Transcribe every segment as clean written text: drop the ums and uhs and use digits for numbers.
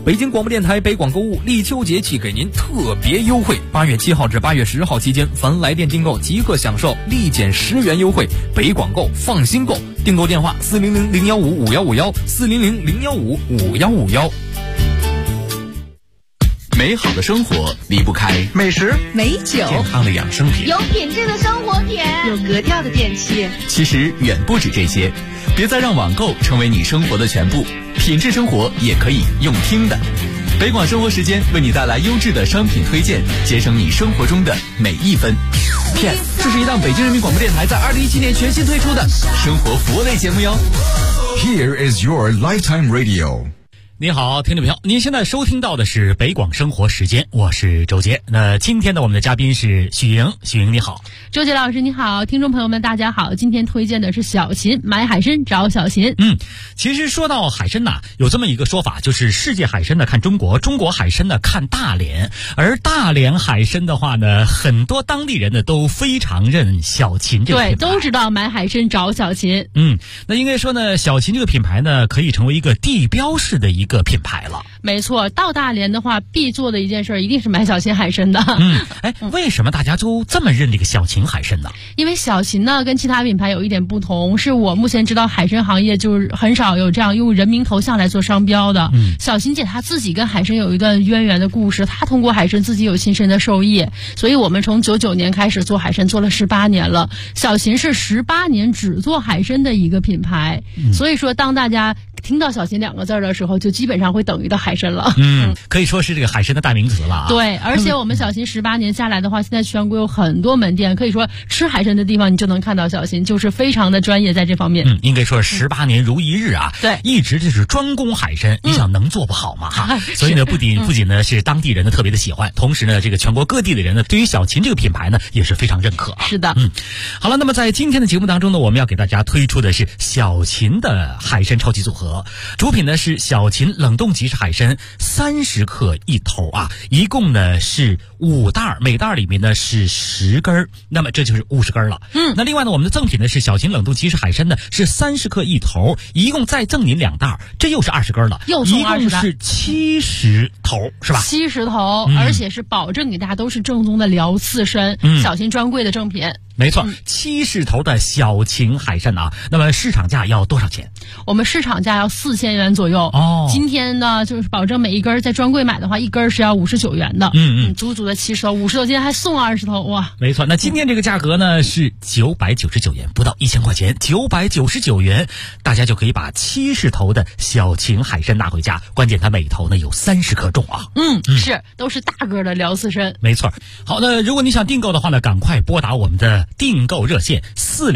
北京广播电台北广购物立秋节气给您特别优惠，8月7号至8月10号期间，凡来电订购即刻享受立减10元优惠。北广购，放心购，订购电话400-015-5151，400-015-5151。 美好的生活离不开美食、 美酒、 健康的养生品， 有品质的生活点， 有格调的电器。 其实远不止这些，别再让网购成为你生活的全部，品质生活也可以用听的。北广生活时间为你带来优质的商品推荐，节省你生活中的每一分。Yes， 这是一档北京人民广播电台在2017年全新推出的生活服务类节目哟。 Here is your lifetime radio。 你好，听众朋友，您现在收听到的是北广生活时间，我是周杰。那今天的我们的嘉宾是许莹，许莹你好。 周杰老师你好，听众朋友们大家好，今天推荐的是小秦，买海参找小秦。 其实说到海参有这么一个说法，就是世界海参看中国，中国海参看大连，而大连海参的话呢，很多当地人呢都非常认小秦这个品牌， 对，都知道买海参找小秦。 那应该说呢，小秦这个品牌呢，可以成为一个地标式的一个品牌了。 没错，到大连的话必做的一件事一定是买小秦海参的。 为什么大家都这么认这个小秦海参呢？ 因为小秦呢跟其他品牌有一点不同，是我目前知道海参行业就是很少有这样用人名头像来做商标的。小秦姐她自己跟海参有一段渊源的故事，她通过海参自己有亲身的受益，所以我们从99年开始做海参，做了18年了。小秦是18年只做海参的一个品牌，所以说当大家听到小秦2个字的时候，就基本上会等于到海参了。 可以说是这个海参的代名词了。 对，而且我们小秦18年下来的话，现在全国有很多门店，可以说吃海参的地方你就能看到小秦，就是非常的专业在这方面。 应该说18年如一日啊。 对， 一直就是专攻海参，你想能做不好吗？所以呢，不仅呢是当地人呢特别的喜欢，同时呢，这个全国各地的人呢，对于小秦这个品牌呢也是非常认可。 是的。 好了，那么在今天的节目当中呢，我们要给大家推出的是小秦的海参超级组合，主品呢是小秦冷冻即食海参30克一头啊，一共呢是5袋，每袋里面呢是10根，那么这就是50根了。那另外呢，我们的赠品呢是小秦冷冻即食海参呢是30克一头，一共再赠您2袋，这又是20根了， 又送20袋， 一共是70头，是吧 ？70头，而且是保证给大家都是正宗的辽刺参，小秦专柜的正品。 没错，70头的小秦海参啊，那么市场价要多少钱？ 我们市场价要4000元左右。今天呢，就是保证每一根在专柜买的话，一根是要59元的。足足的70头，50头，今天还送20头，哇！ 没错，那今天这个价格呢是999元，不到1000块钱，999元，大家就可以把70头的小秦海参拿回家。关键它每头呢有30克重啊。 是，都是大个的辽刺参。 没错。好的，如果你想订购的话呢，赶快拨打我们的订购热线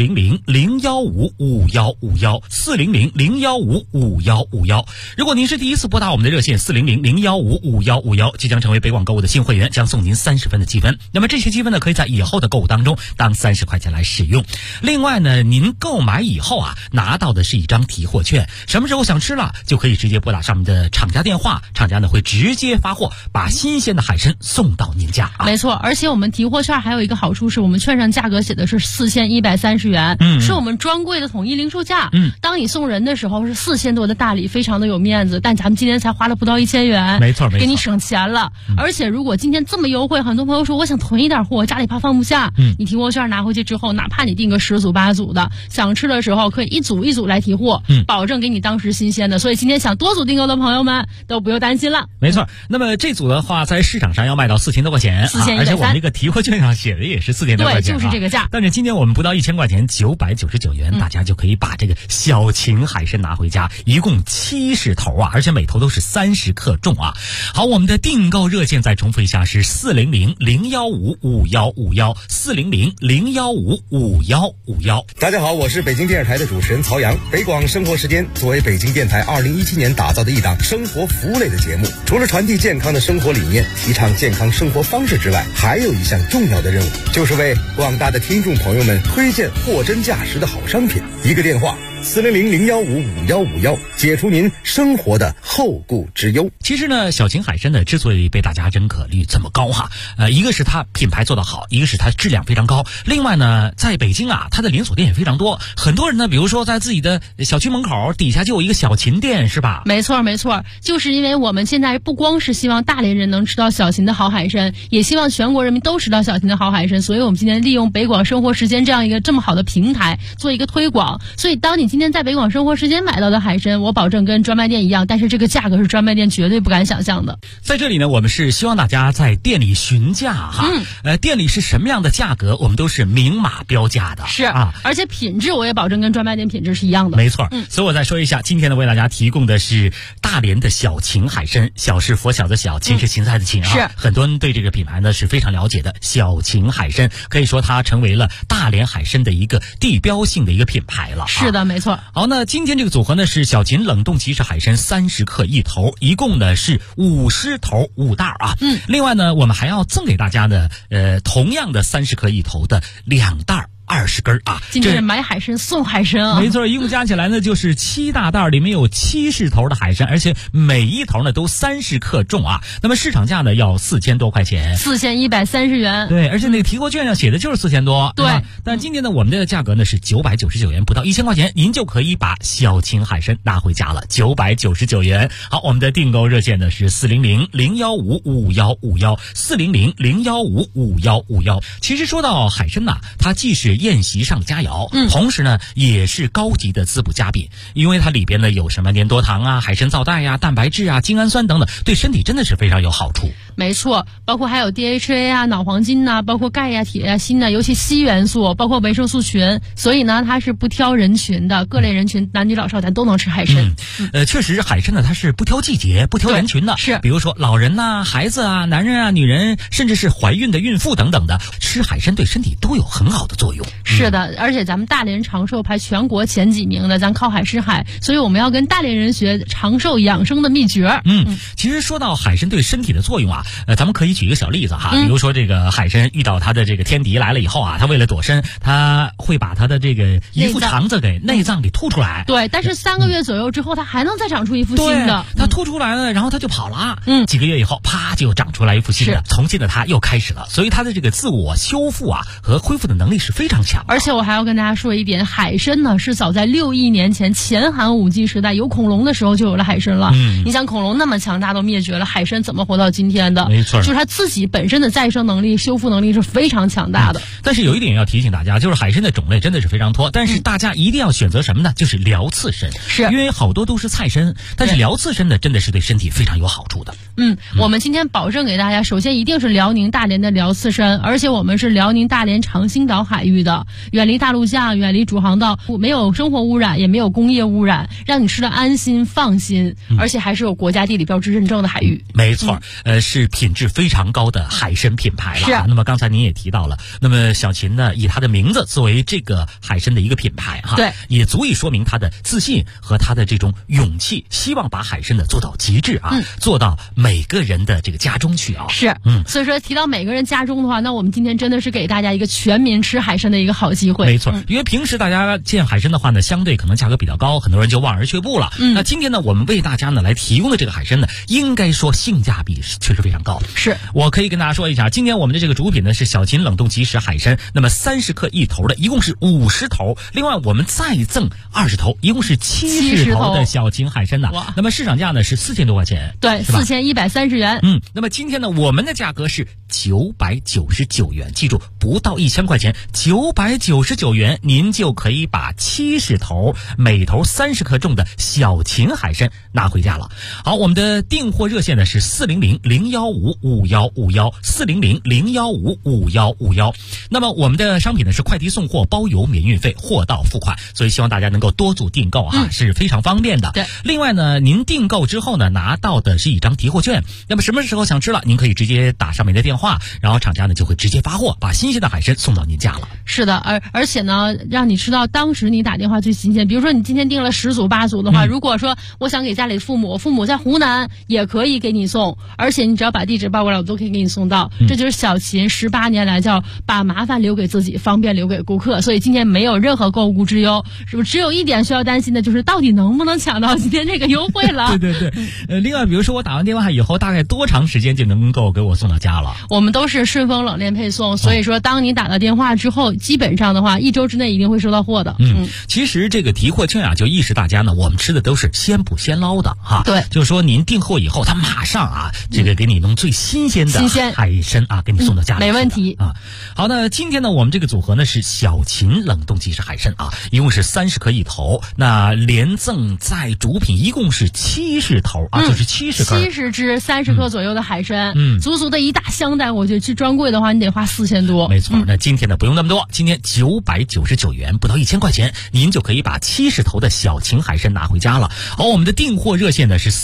400-015-5151，400-015-5151。如果您是第一次拨打我们的热线400-015-5151，即将成为北广购物的新会员，将送您30分的积分。那么这些积分呢，可以在以后的购物当中当30块钱来使用。另外呢，您购买以后啊，拿到的是一张提货券，什么时候想吃了就可以直接拨打上面的厂家电话，厂家呢会直接发货，把新鲜的海参送到您家。 没错，而且我们提货券还有一个好处是，我们券上价格写的是4130元，是我们专柜的统一零售价。当你送人的时候是4000多的大礼，非常的有面子，但咱们今天才花了不到1000元， 没错， 给你省钱了。而且如果今天这么优惠，很多朋友说我想囤一点货，家里怕放不下，你提货券拿回去之后，哪怕你订个10组8组的，想吃的时候可以一组一组来提货，保证给你当时新鲜的。所以今天想多组订购的朋友们都不用担心了。 没错，那么这组的话在市场上要卖到4000多块钱 ，4130， 而且我们这个提货券上写的也是4000多块钱， 对，就是这个价。 但是今天我们不到1000块钱，999元，大家就可以把这个小秦海参拿回家，一共70头啊，而且每头都是30克重啊。好，我们的订购热线再重复一下是400-015-5151，400-015-5151。 大家好，我是北京电视台的主持人曹阳。北广生活时间作为北京电台2017年打造的一档生活服务类的节目，除了传递健康的生活理念，提倡健康生活方式之外，还有一项重要的任务，就是为广大的听众朋友们推荐货真价实的好商品。一个电话 400-015-5151，解除您生活的后顾之忧。 其实呢，小秦海参呢之所以被大家认可率这么高哈，一个是它品牌做得好，一个是它质量非常高。另外呢，在北京啊，它的连锁店也非常多。很多人呢，比如说在自己的小区门口底下就有一个小秦店，是吧？ 没错，就是因为我们现在不光是希望大连人能吃到小秦的好海参，也希望全国人民都吃到小秦的好海参，所以我们今天利用北广生活时间这样一个这么好的平台做一个推广。所以当你今天在北广生活时间买到的海参，我保证跟专卖店一样，但是这个价格是专卖店绝对不敢想象的。 在这里呢，我们是希望大家在店里询价哈，店里是什么样的价格，我们都是明码标价的， 是啊，而且品质我也保证跟专卖店品质是一样的。 没错，所以我再说一下，今天呢为大家提供的是大连的小秦海参，小是佛小的小，秦是芹菜的芹啊， 是很多人对这个品牌呢是非常了解的。小秦海参可以说它成为了大连海参的一个地标性的一个品牌了。 是的，没错。 好，那今天这个组合呢是小秦冷冻即食海参30克一头，一共呢是50头5袋啊。另外呢，我们还要赠给大家呢，同样的30克一头的2袋。20根啊！ 今天是买海参送海参啊！ 没错，一共加起来呢就是7大袋，里面有70头的海参，而且每一头呢都30克重啊。那么市场价呢要4000多块钱 ，4130元。 对，而且那个提货券上写的就是4000多， 对吧？ 但今天呢，我们的价格呢是999元，不到1000块钱，您就可以把小秦海参拿回家了，999元。好，我们的订购热线呢是400-015-5151，400-015-5151。其实说到海参呐，它既是宴席上的佳肴，同时呢也是高级的滋补佳品，因为它里边呢有什么粘多糖啊、海参皂苷呀、蛋白质啊、精氨酸等等，对身体真的是非常有好处。 没错，包括还有 DHA 啊、脑黄金呐，包括钙呀、铁呀、锌呐，尤其硒元素，包括维生素群，所以呢它是不挑人群的，各类人群，男女老少咱都能吃海参。 确实海参呢它是不挑季节、不挑人群的， 是比如说老人呐、孩子啊、男人啊、女人，甚至是怀孕的孕妇等等的，吃海参对身体都有很好的作用。 是的，而且咱们大连长寿排全国前几名的，咱靠海吃海，所以我们要跟大连人学长寿养生的秘诀。 其实说到海参对身体的作用啊，咱们可以举一个小例子哈，比如说这个海参遇到它的这个天敌来了以后啊，它为了躲身，它会把它的这个一副肠子给内脏给吐出来。 对，但是3个月左右之后，它还能再长出一副新的。 它吐出来了，然后它就跑了。几个月以后，啪就长出来一副新的，重新的它又开始了。所以它的这个自我修复啊和恢复的能力是非常强的。 而且我还要跟大家说一点，海参呢是早在6亿年前前寒武纪时代有恐龙的时候就有了海参了。你想恐龙那么强大都灭绝了，海参怎么活到今天的？ 没错， 就是它自己本身的再生能力、修复能力是非常强大的。 但是有一点要提醒大家，就是海参的种类真的是非常多，但是大家一定要选择什么呢？就是辽刺参， 是因为好多都是菜参，但是辽刺参呢真的是对身体非常有好处的。 我们今天保证给大家，首先一定是辽宁大连的辽刺参，而且我们是辽宁大连长兴岛海域的，远离大陆架，远离主航道，没有生活污染，也没有工业污染，让你吃的安心放心，而且还是有国家地理标志认证的海域。 没错，是品质非常高的海参品牌了。 是。 那么刚才您也提到了，那么小秦呢以它的名字作为这个海参的一个品牌哈， 对， 也足以说明它的自信和它的这种勇气，希望把海参呢做到极致啊，做到每个人的这个家中去啊。 是，所以说提到每个人家中的话，那我们今天真的是给大家一个全民吃海参的一个好机会。 没错，因为平时大家见海参的话呢，相对可能价格比较高，很多人就望而却步了。那今天呢，我们为大家呢来提供的这个海参呢，应该说性价比确实非常高。 是， 我可以跟大家说一下，今天我们的这个主品呢是小秦冷冻即食海参，那么30克一头的，一共是50头，另外我们再赠20头，一共是70头的小秦海参呐。那么市场价呢是4000多块钱， 对，4130元。 那么今天呢，我们的价格是999元，记住不到1000块钱，999元您就可以把70头，每头30克重的小秦海参拿回家了。好，我们的订货热线呢是400-015-5151，400-015-5151。那么我们的商品呢是快递送货包邮免运费，货到付款，所以希望大家能够多组订购哈，是非常方便的。 对， 另外呢，您订购之后呢，拿到的是一张提货券。那么什么时候想吃了，您可以直接打上面的电话。 话，然后厂家呢就会直接发货，把新鲜的海参送到您家了。 是的，而且呢，让你吃到当时你打电话最新鲜。比如说你今天订了10组8组的话，如果说我想给家里父母在湖南也可以给你送，而且你只要把地址报过来，我都可以给你送到。这就是小秦18年来叫把麻烦留给自己，方便留给顾客。所以今天没有任何购物之忧，是不是？只有一点需要担心的就是到底能不能抢到今天这个优惠了？ 对对对，另外比如说我打完电话以后，大概多长时间就能够给我送到家了？ 我们都是顺丰冷链配送，所以说当你打了电话之后，基本上的话1周之内一定会收到货的。 其实这个提货券啊，就意识大家呢，我们吃的都是先捕先捞的哈。 对， 就是说您订货以后，他马上啊，这个给你弄最新鲜的海参啊，给你送到家里。 没问题啊。好，那今天呢，我们这个组合呢是小秦冷冻即食海参啊，一共是30颗一头，那连赠再主品一共是70头啊，就是70根 ，70只30克左右的海参，足足的一大箱袋。我觉得去专柜的话，你得花4000多。 没错，那今天呢不用那么多，今天999元，不到1000块钱，您就可以把70头的小秦海参拿回家了。而我们的订货热线呢是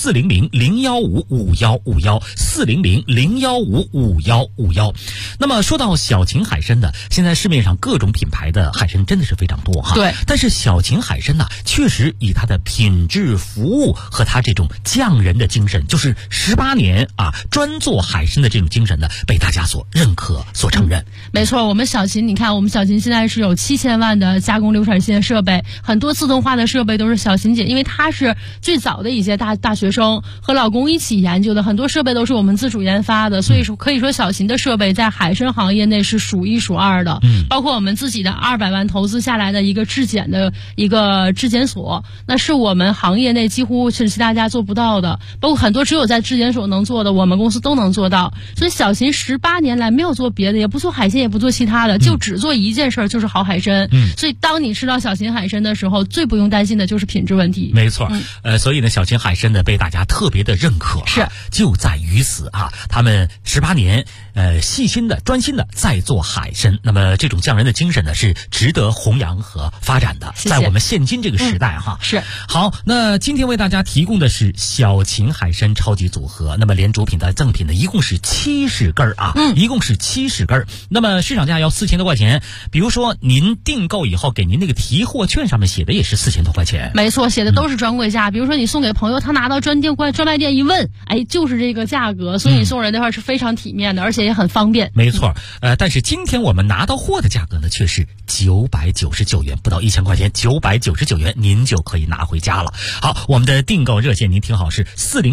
400-015-5151，400-015-5151。那么说到小秦海参呢，现在市面上各种品牌的海参真的是非常多哈。 对， 但是小秦海参呢，确实以它的品质、服务和它这种匠人的精神，就是18年啊专做海参的这种精神呢，被大家所认可、所承认。 没错，我们小秦，你看我们小秦现在是有7000万的加工流产线设备，很多自动化的设备都是小秦姐，因为她是最早的一些大学生和老公一起研究的，很多设备都是我们自主研发的，所以说可以说小秦的设备在海参行业内是数1数2的。包括我们自己的200万投资下来的一个质检的一个质检所，那是我们行业内几乎是其他家做不到的，包括很多只有在质检所能做的，我们公司都能做到。所以小秦18年来没有做别的，也不做海鲜，也不做其他的，就只做一件事，就是好海参。所以当你吃到小秦海参的时候，最不用担心的就是品质问题。 没错，所以呢，小秦海参呢被大家特别的认可， 是就在于此啊，他们18年细心的、专心的在做海参。那么这种匠人的精神呢，是值得弘扬和发展的， 谢谢。 在我们现今这个时代哈。 是。 好，那今天为大家提供的是小秦海参超级组合，那么连主品带赠品呢，一共是70根啊，一共是70根。那么市场价要4000多块钱，比如说您订购以后给您那个提货券上面写的也是4000多块钱。 没错，写的都是专柜价。比如说你送给朋友，他拿到专卖店一问，哎，就是这个价格，所以你送人的话是非常体面的，而且也很方便。 没错，但是今天我们拿到货的价格呢，却是999元，不到1000块钱，999元您就可以拿回家了。好，我们的订购热线您听好，是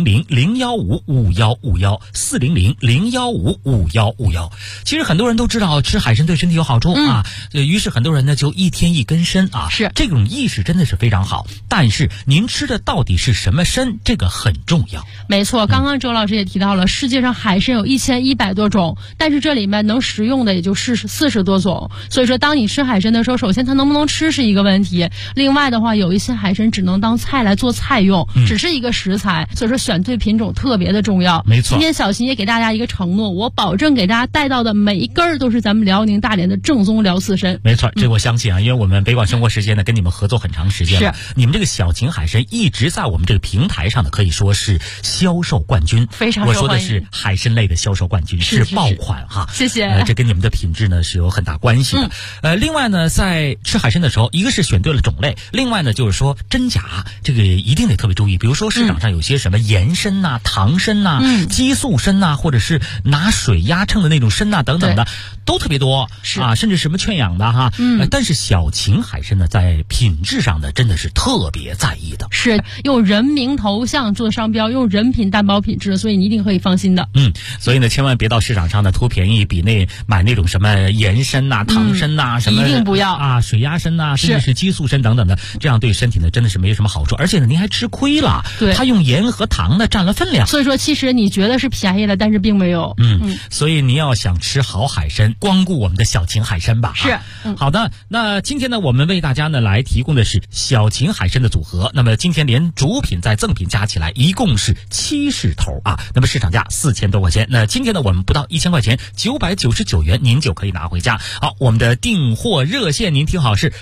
400-015-5151，400-015-5151。其实很多人都知道吃海参对身体有好处啊，于是很多人呢就1天1根参啊， 是这种意识真的是非常好。但是您吃的到底是什么参，这个很重要。 没错，刚刚周老师也提到了，世界上海参有1100多种，但是这里面能食用的也就40多种。所以说，当你吃海参的时候，首先它能不能吃是一个问题。另外的话，有一些海参只能当菜来做菜用，只是一个食材，所以说选对品种特别的重要。 没错， 今天小秦也给大家一个承诺，我保证给大家带到的每一根都是咱们辽宁大连的正宗辽刺参。 没错，这我相信啊，因为我们北广生活时间呢跟你们合作很长时间了， 是你们这个小秦海参一直在我们这个平台上呢，可以说是销售冠军， 非常受欢迎。 我说的是海参类的销售冠军，是爆款哈。 谢谢。 这跟你们的品质呢是有很大关系的。另外呢，在吃海参的时候，一个是选对了种类，另外呢就是说真假这个一定得特别注意。比如说市场上有些什么盐参呐、糖参呐、激素参呐，或者是拿水压秤的那种参呐等等的，都特别多啊，甚至什么圈养的哈。但是小秦海参呢，在品质上呢，真的是特别在意的， 是用人名头像做商标，用人品担保品质，所以你一定可以放心的。 所以呢，千万别到市场上呢图便宜，买那种什么盐参呐、糖参呐，什么一定不要啊，水压参呐，甚至是激素参等等的，这样对身体呢真的是没有什么好处，而且呢您还吃亏了。 对， 它用盐和糖呢占了分量， 所以说其实你觉得是便宜了，但是并没有。 所以你要想吃好海参， 光顾我们的小秦海参吧。 是， 好的。那今天呢，我们为大家呢来提供的是小秦海参的组合。那么今天连主品再赠品加起来一共是70头啊。那么市场价4000多块钱，那今天呢我们不到1000块钱，999元您就可以拿回家。好，我们的订货热线您听好是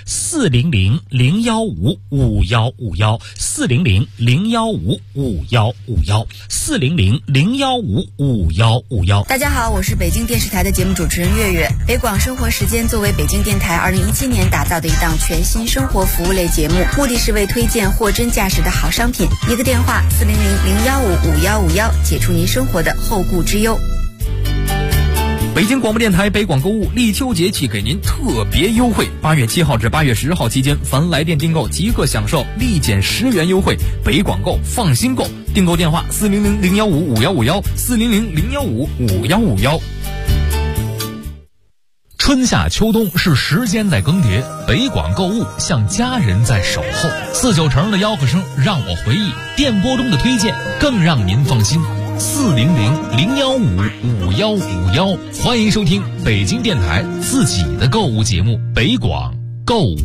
400-015-5151，400-015-5151，400-015-5151。 大家好，我是北京电视台的节目主持人月月。北广生活时间作为北京电台2017年打造的一档全新生活服务类节目，目的是为推荐货真价实的好商品。一个电话400-015-5151，解除您生活的后顾之忧。 北京广播电台北广购物立秋节气给您特别优惠，8月7号至8月10号期间，凡来电订购即可享受立减10元优惠。北广购，放心购。订购电话400-015-5151，400-015-5151。 春夏秋冬是时间在更迭，北广购物像家人在守候。49成的吆喝声让我回忆，电波中的推荐更让您放心。400-015-5151，欢迎收听北京电台自己的购物节目《北广购物》。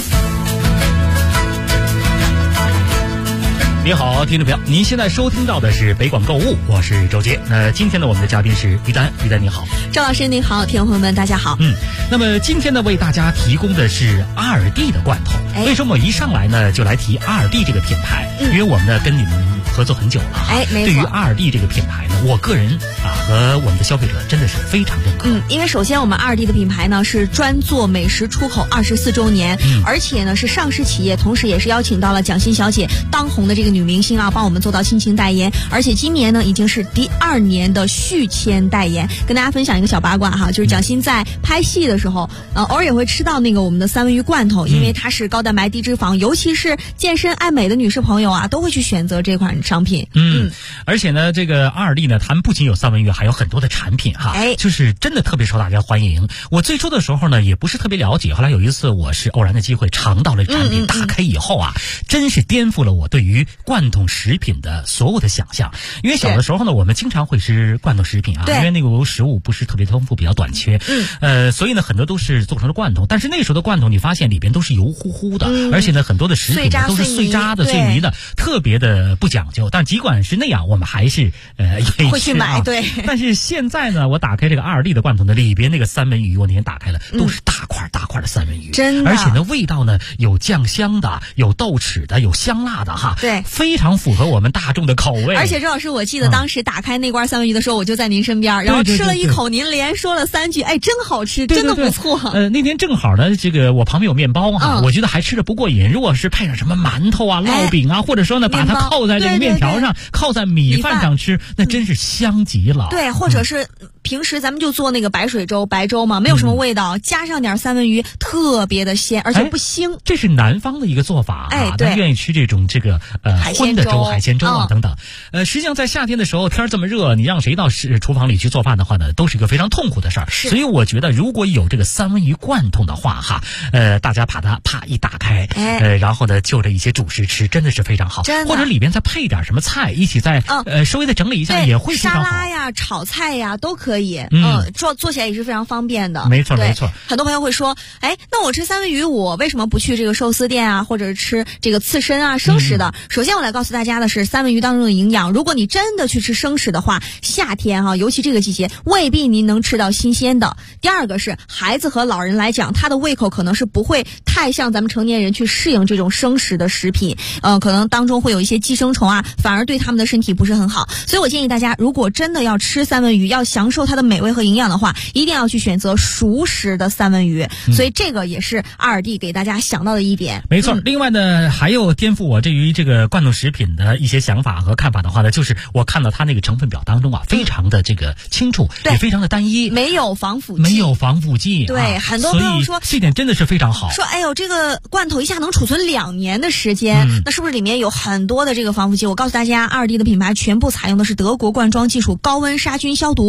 你好，听众朋友，您现在收听到的是北广购物，我是周杰。那今天呢，我们的嘉宾是于丹，于丹你好。 赵老师您好，听众朋友们大家好。 那么今天呢，为大家提供的是阿尔蒂的罐头。为什么我一上来呢就来提阿尔蒂这个品牌？因为我们呢跟你们合作很久了哈。 没错。 对于阿尔蒂这个品牌呢，我个人和我们的消费者真的是非常认可。 因为首先我们阿尔蒂的品牌呢是专做美食出口24周年，而且呢是上市企业，同时也是邀请到了蒋欣小姐当红的这个女明星啊，帮我们做到亲情代言，而且今年呢已经是第2年的续签代言。跟大家分享一个小八卦哈，就是蒋欣在拍戏的时候，偶尔也会吃到那个我们的三文鱼罐头，因为它是高蛋白低脂肪，尤其是健身爱美的女士朋友啊，都会去选择这款商品。 而且呢，这个阿尔蒂呢，他们不仅有三文鱼，还有很多的产品哈，就是真的特别受大家欢迎。我最初的时候呢，也不是特别了解，后来有一次我是偶然的机会尝到了产品，打开以后啊，真是颠覆了我对于罐头食品的所有的想象。因为小的时候呢，我们经常会吃罐头食品啊，因为那个食物不是特别丰富，比较短缺，所以呢，很多都是做成了罐头。但是那时候的罐头，你发现里边都是油乎乎的，而且呢，很多的食品都是碎渣的、碎泥的，特别的不讲究。但尽管是那样，我们还是会去买。对。 但是现在呢，我打开这个阿尔蒂的罐头呢，里边那个三文鱼，我那天打开了，都是大块大块的三文鱼， 真的。 而且呢，味道呢有酱香的，有豆豉的，有香辣的哈， 对， 非常符合我们大众的口味。 而且周老师，我记得当时打开那罐三文鱼的时候，我就在您身边，然后吃了一口，您连说了3句，真好吃，真的不错。 那天正好呢，这个我旁边有面包哈，我觉得还吃着不过瘾。如果是配上什么馒头啊、烙饼啊，或者说呢，把它靠在这个面条上，靠在米饭上吃，那真是香极了。 对，或者是平时咱们就做那个白水粥、白粥嘛，没有什么味道，加上点三文鱼，特别的鲜，而且不腥。 这是南方的一个做法啊， 对， 他愿意吃这种荤的粥、海鲜粥啊等等。实际上在夏天的时候，天这么热，你让谁到厨房里去做饭的话呢，都是一个非常痛苦的事儿。所以我觉得，如果有这个三文鱼罐头的话哈，大家把它啪一打开，然后呢就着一些主食吃，真的是非常好。或者里边再配点什么菜，一起再稍微的整理一下，也会非常好。 沙拉呀、炒菜呀都可以，做起来也是非常方便的。 没错没错。 很多朋友会说，那我吃三文鱼，我为什么不去这个寿司店啊，或者吃这个刺身啊、生食的？首先我来告诉大家的是，三文鱼当中的营养，如果你真的去吃生食的话，夏天尤其这个季节，未必您能吃到新鲜的。第二个是孩子和老人来讲，他的胃口可能是不会太像咱们成年人去适应这种生食的食品，可能当中会有一些寄生虫啊，反而对他们的身体不是很好。所以我建议大家，如果真的要吃三文鱼，要享受它的美味和营养的话，一定要去选择熟食的三文鱼。所以这个也是阿尔蒂给大家想到的一点。 没错。另外呢，还有颠覆我对于这个罐头食品的一些想法和看法的话呢，就是我看到它那个成分表当中啊，非常的这个清楚，也非常的单一， 没有防腐剂。对，很多朋友说这点真的是非常好。 说这个罐头一下能储存2年的时间，那是不是里面有很多的这个防腐剂？我告诉大家，阿尔蒂的品牌全部采用的是德国罐装技术，高温杀菌消毒，所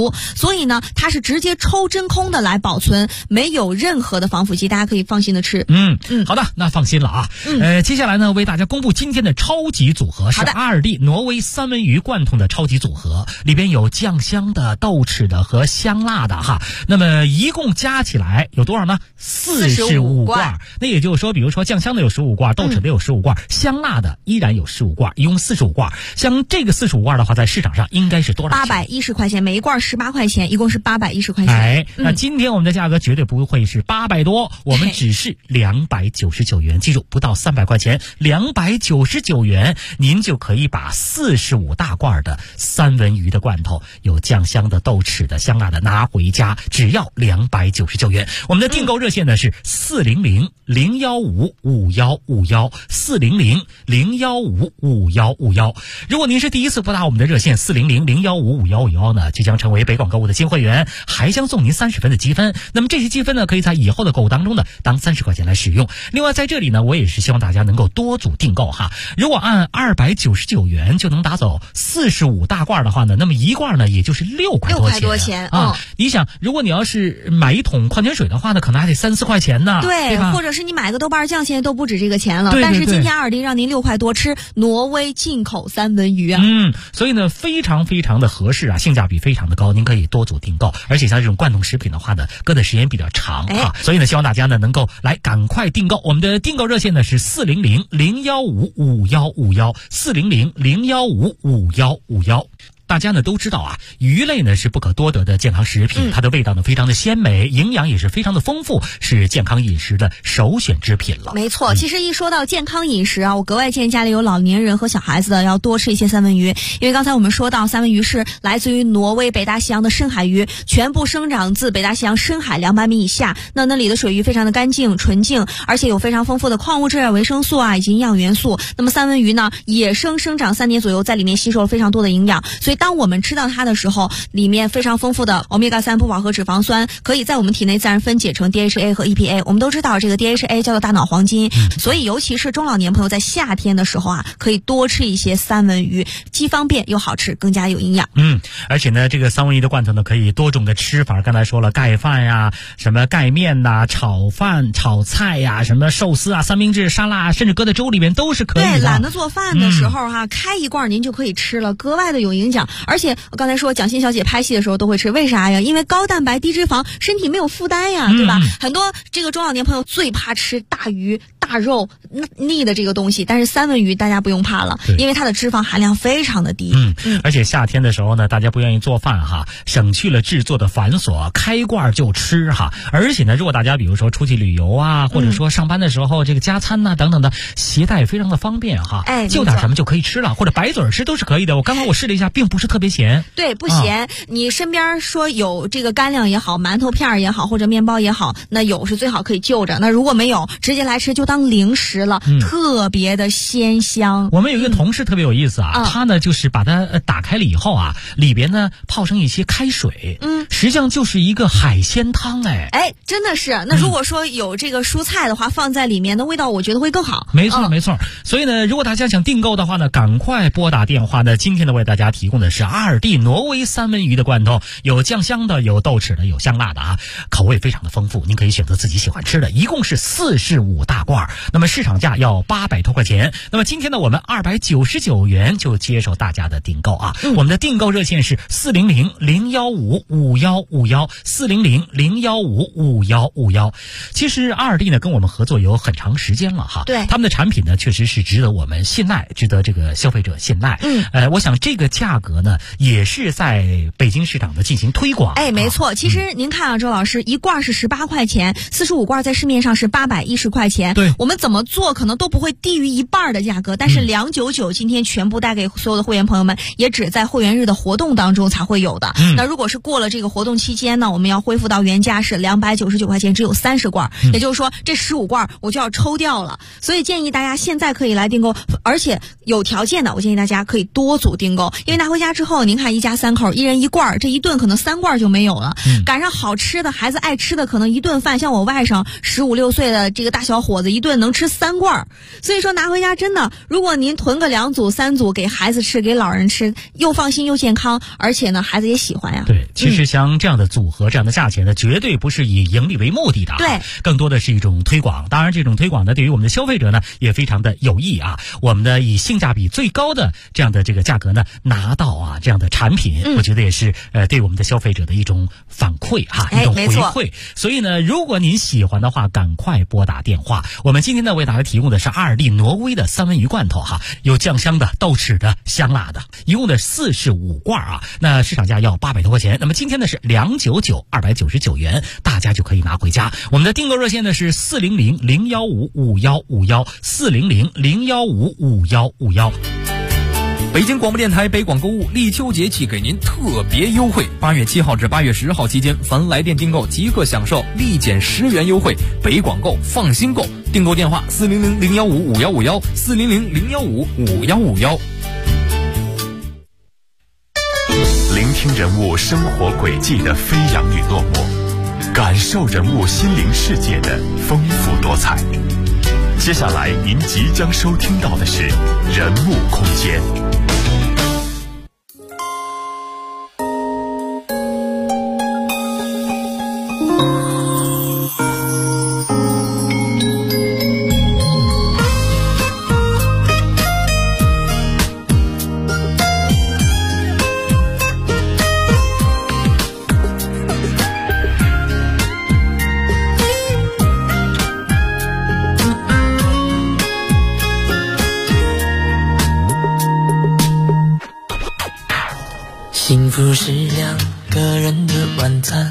所以呢，它是直接抽真空的来保存，没有任何的防腐剂，大家可以放心的吃。 好的，那放心了啊。接下来呢，为大家公布今天的超级组合是阿尔蒂挪威三文鱼罐头的超级组合，里边有酱香的、豆豉的和香辣的哈。那么一共加起来有多少呢？45罐。那也就是说，比如说酱香的有15罐，豆豉的有15罐，香辣的依然有15罐，一共45罐。像这个45罐的话，在市场上应该是多少钱 ？810块钱，每一罐18块钱，一共是810块钱。 那今天我们的价格绝对不会是800多，我们只是299元。记住，不到300块钱，299元，您就可以把45大罐的三文鱼的罐头，有酱香的、豆豉的、香辣的拿回家，只要299元。我们的订购热线呢是400-015-5151，400-015-5151。如果您是第一次拨打我们的热线400-015-5151呢，即将成为北广购物的新会员，还将送您30分的积分。那么这些积分呢，可以在以后的购物当中呢，当30块钱来使用。另外在这里呢，我也是希望大家能够多组订购哈。如果按299元就能打走45大罐的话呢，那么一罐呢也就是6块多钱啊。你想，如果你要是买一桶矿泉水的话呢，可能还得3-4块钱呢，对吧？ 或者是你买个豆瓣酱，现在都不止这个钱了。但是今天阿尔蒂让您6块多吃挪威进口三文鱼啊。 所以呢，非常非常的合适啊，性价比非常的高，您可以多组订购。而且像这种罐头食品的话呢，搁的时间比较长啊，所以呢，希望大家呢能够来赶快订购。我们的订购热线呢是400-015-5151，400-015-5151。大家呢都知道啊，鱼类呢是不可多得的健康食品，它的味道呢非常的鲜美，营养也是非常的丰富，是健康饮食的首选之品了。 没错，其实一说到健康饮食啊，我格外建议家里有老年人和小孩子的要多吃一些三文鱼，因为刚才我们说到三文鱼是来自于挪威北大西洋的深海鱼，全部生长自北大西洋深海200米以下，那里的水域非常的干净纯净，而且有非常丰富的矿物质、维生素啊以及营养元素。那么三文鱼呢，野生生长3年左右，在里面吸收了非常多的营养，所以当我们吃到它的时候，里面非常丰富的欧米伽3不饱和脂肪酸可以在我们体内自然分解成 DHA 和 EPA。 我们都知道这个 DHA 叫做大脑黄金，所以尤其是中老年朋友在夏天的时候啊，可以多吃一些三文鱼，既方便又好吃，更加有营养。 而且呢，这个三文鱼的罐头呢可以多种的吃法，刚才说了盖饭呀、什么盖面呐、炒饭、炒菜呀、什么寿司啊、三明治、沙拉，甚至搁在粥里面都是可以的。 对，懒得做饭的时候开一罐您就可以吃了，格外的有营养。而且我刚才说蒋欣小姐拍戏的时候都会吃，为啥呀？因为高蛋白低脂肪，身体没有负担呀，对吧？很多这个中老年朋友最怕吃大鱼大肉腻的这个东西，但是三文鱼大家不用怕了，因为它的脂肪含量非常的低。 而且夏天的时候呢，大家不愿意做饭哈，省去了制作的繁琐，开罐就吃哈。而且呢，如果大家比如说出去旅游啊，或者说上班的时候这个加餐呐等等的，携带非常的方便哈。就点什么就可以吃了，或者白嘴吃都是可以的。我刚刚我试了一下，并不是特别咸。 对，不咸。你身边说有这个干粮也好，馒头片也好，或者面包也好，那有是最好可以就着。那如果没有，直接来吃就当零食了，特别的鲜香。 我们有一个同事特别有意思啊，他呢就是把它打开了以后啊，里边呢泡上一些开水，实际上就是一个海鲜汤。 真的是。那如果说有这个蔬菜的话，放在里面的味道，我觉得会更好。 没错没错。所以呢，如果大家想订购的话呢，赶快拨打电话呢。今天呢为大家提供的是阿尔蒂挪威三文鱼的罐头，有酱香的，有豆豉的，有香辣的啊，口味非常的丰富，您可以选择自己喜欢吃的，一共是45大罐，那么市场价要800多块钱。那么今天呢，我们299元就接受大家的订购啊。我们的订购热线是400-015-5151，400-015-5151。其实阿尔蒂呢跟我们合作有很长时间了哈， 对， 他们的产品呢确实是值得我们信赖，值得这个消费者信赖。我想这个价格呢也是在北京市场的进行推广。 没错。其实您看啊，周老师，一罐是18块钱，45罐在市面上是810块钱。 对， 我们怎么做可能都不会低于一半的价格，但是299今天全部带给所有的会员朋友们，也只在会员日的活动当中才会有的。那如果是过了这个活动期间呢，我们要恢复到原价是299块钱，只有30罐，也就是说这15罐我就要抽掉了。所以建议大家现在可以来订购，而且有条件的，我建议大家可以多组订购，因为拿回家之后，您看一家3口，一人1罐，这一顿可能3罐就没有了。赶上好吃的，孩子爱吃的，可能一顿饭，像我外甥15、16岁的这个大小伙子，一顿顿能吃3罐。所以说拿回家真的，如果您囤个2组3组给孩子吃，给老人吃，又放心又健康，而且呢孩子也喜欢呀。 对，其实像这样的组合、这样的价钱呢，绝对不是以盈利为目的的， 对， 更多的是一种推广。当然这种推广呢，对于我们的消费者呢也非常的有益啊。我们的以性价比最高的这样的这个价格呢拿到这样的产品，我觉得也是对我们的消费者的一种反馈一种回馈。所以呢，如果您喜欢的话，赶快拨打电话。我们今天呢为大家提供的是阿尔蒂挪威的三文鱼罐头有酱香的、豆豉的、香辣的，一共的45罐那市场价要800多块钱。那么今天呢是299元，大家就可以拿回家。我们的订购热线呢是400-015-5151，400-015-5151。 北京广播电台北广购物立秋节气给您特别优惠，8月7号至8月10号期间，凡来电订购即可享受立减10元优惠。北广购，放心购。订购电话400-015-5151，400-015-5151。 聆听人物生活轨迹的飞扬与落寞，感受人物心灵世界的丰富多彩。接下来您即将收听到的是人物空间。 幸福是2个人的晚餐，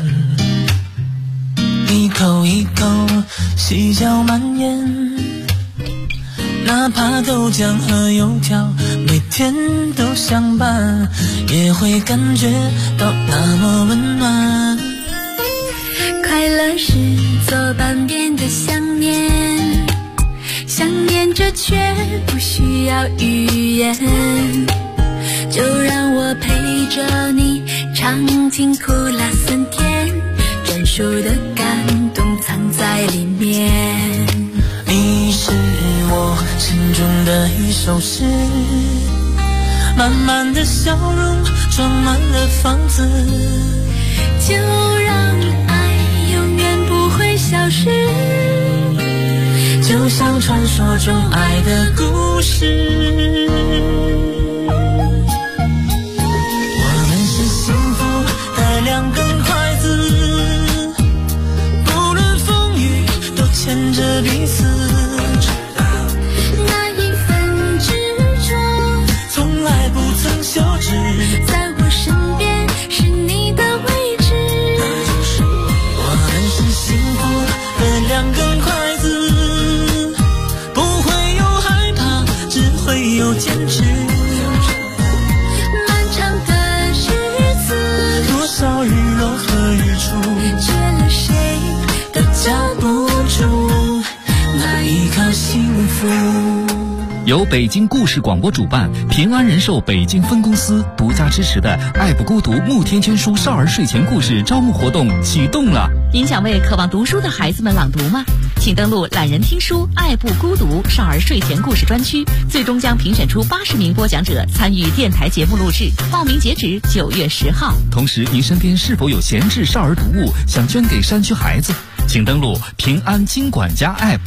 一口一口细嚼慢咽，哪怕豆浆和油条每天都相伴，也会感觉到那么温暖。 快乐是左半边的想念，想念着却不需要语言，就让我陪着你尝尽苦辣酸甜，专属的感动藏在里面。 你是我心中的一首诗，满满的笑容装满了房子， 就让爱永远不会消失， 就像传说中爱的故事。2根筷子，不论风雨都牵着彼此， 那一份执着从来不曾休止， 在我身边是你的位置， 我们是幸福的2根筷子，不会有害怕，只会有坚持。少日落和日出， 缺了谁都交不出那一刻幸福。 由北京故事广播主办，平安人寿北京分公司独家支持的爱不孤独慕天圈书少儿睡前故事招募活动启动了。 您想为渴望读书的孩子们朗读吗？请登录懒人听书爱不孤独少儿睡前故事专区，最终将评选出80名播讲者参与电台节目录制，报名截止9月10号。 同时您身边是否有闲置少儿读物想捐给山区孩子，请登录平安金管家 App。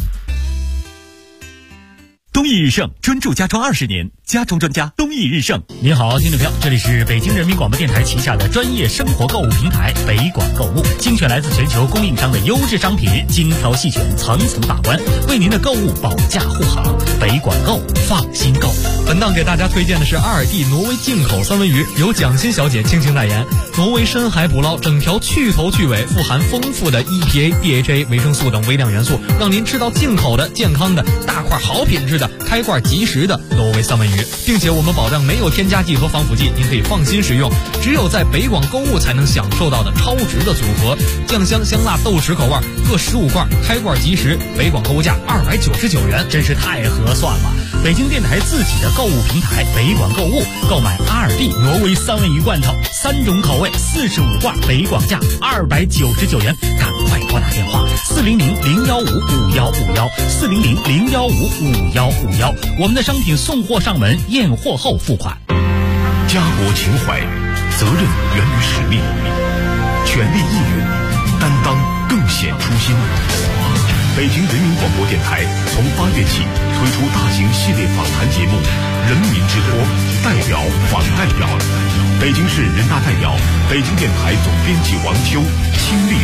东易日盛专注家装20年，家装专家东易日盛。 您好，听众朋友，这里是北京人民广播电台旗下的专业生活购物平台北广购物，精选来自全球供应商的优质商品，精挑细选，层层把关，为您的购物保驾护航。北广购，放心购。 本档给大家推荐的是阿尔蒂挪威进口三文鱼，由蒋欣小姐倾情代言。挪威深海捕捞，整条去头去尾，富含丰富的 EPA、DHA、维生素等微量元素，让您吃到进口的、健康的、大块好品质的开罐即食的挪威三文鱼，并且我们保障没有添加剂和防腐剂，您可以放心食用。只有在北广购物才能享受到的超值的组合，酱香香辣豆豉口味各15罐，开罐即食，北广购物价299元， 真是太合算了。北京电台自己的购物平台北广购物，购买阿尔蒂挪威三文鱼罐头，3种口味，45罐，北广价299元，赶快拨打电话400-015-5151，400-015-5151，我们的商品送货上门，验货后付款。 家国情怀，责任源于使命，权力义勇，担当更显初心。北京人民广播电台从8月起推出大型系列访谈节目《人民之国》，代表访代表。北京市人大代表、北京电台总编辑王秋亲历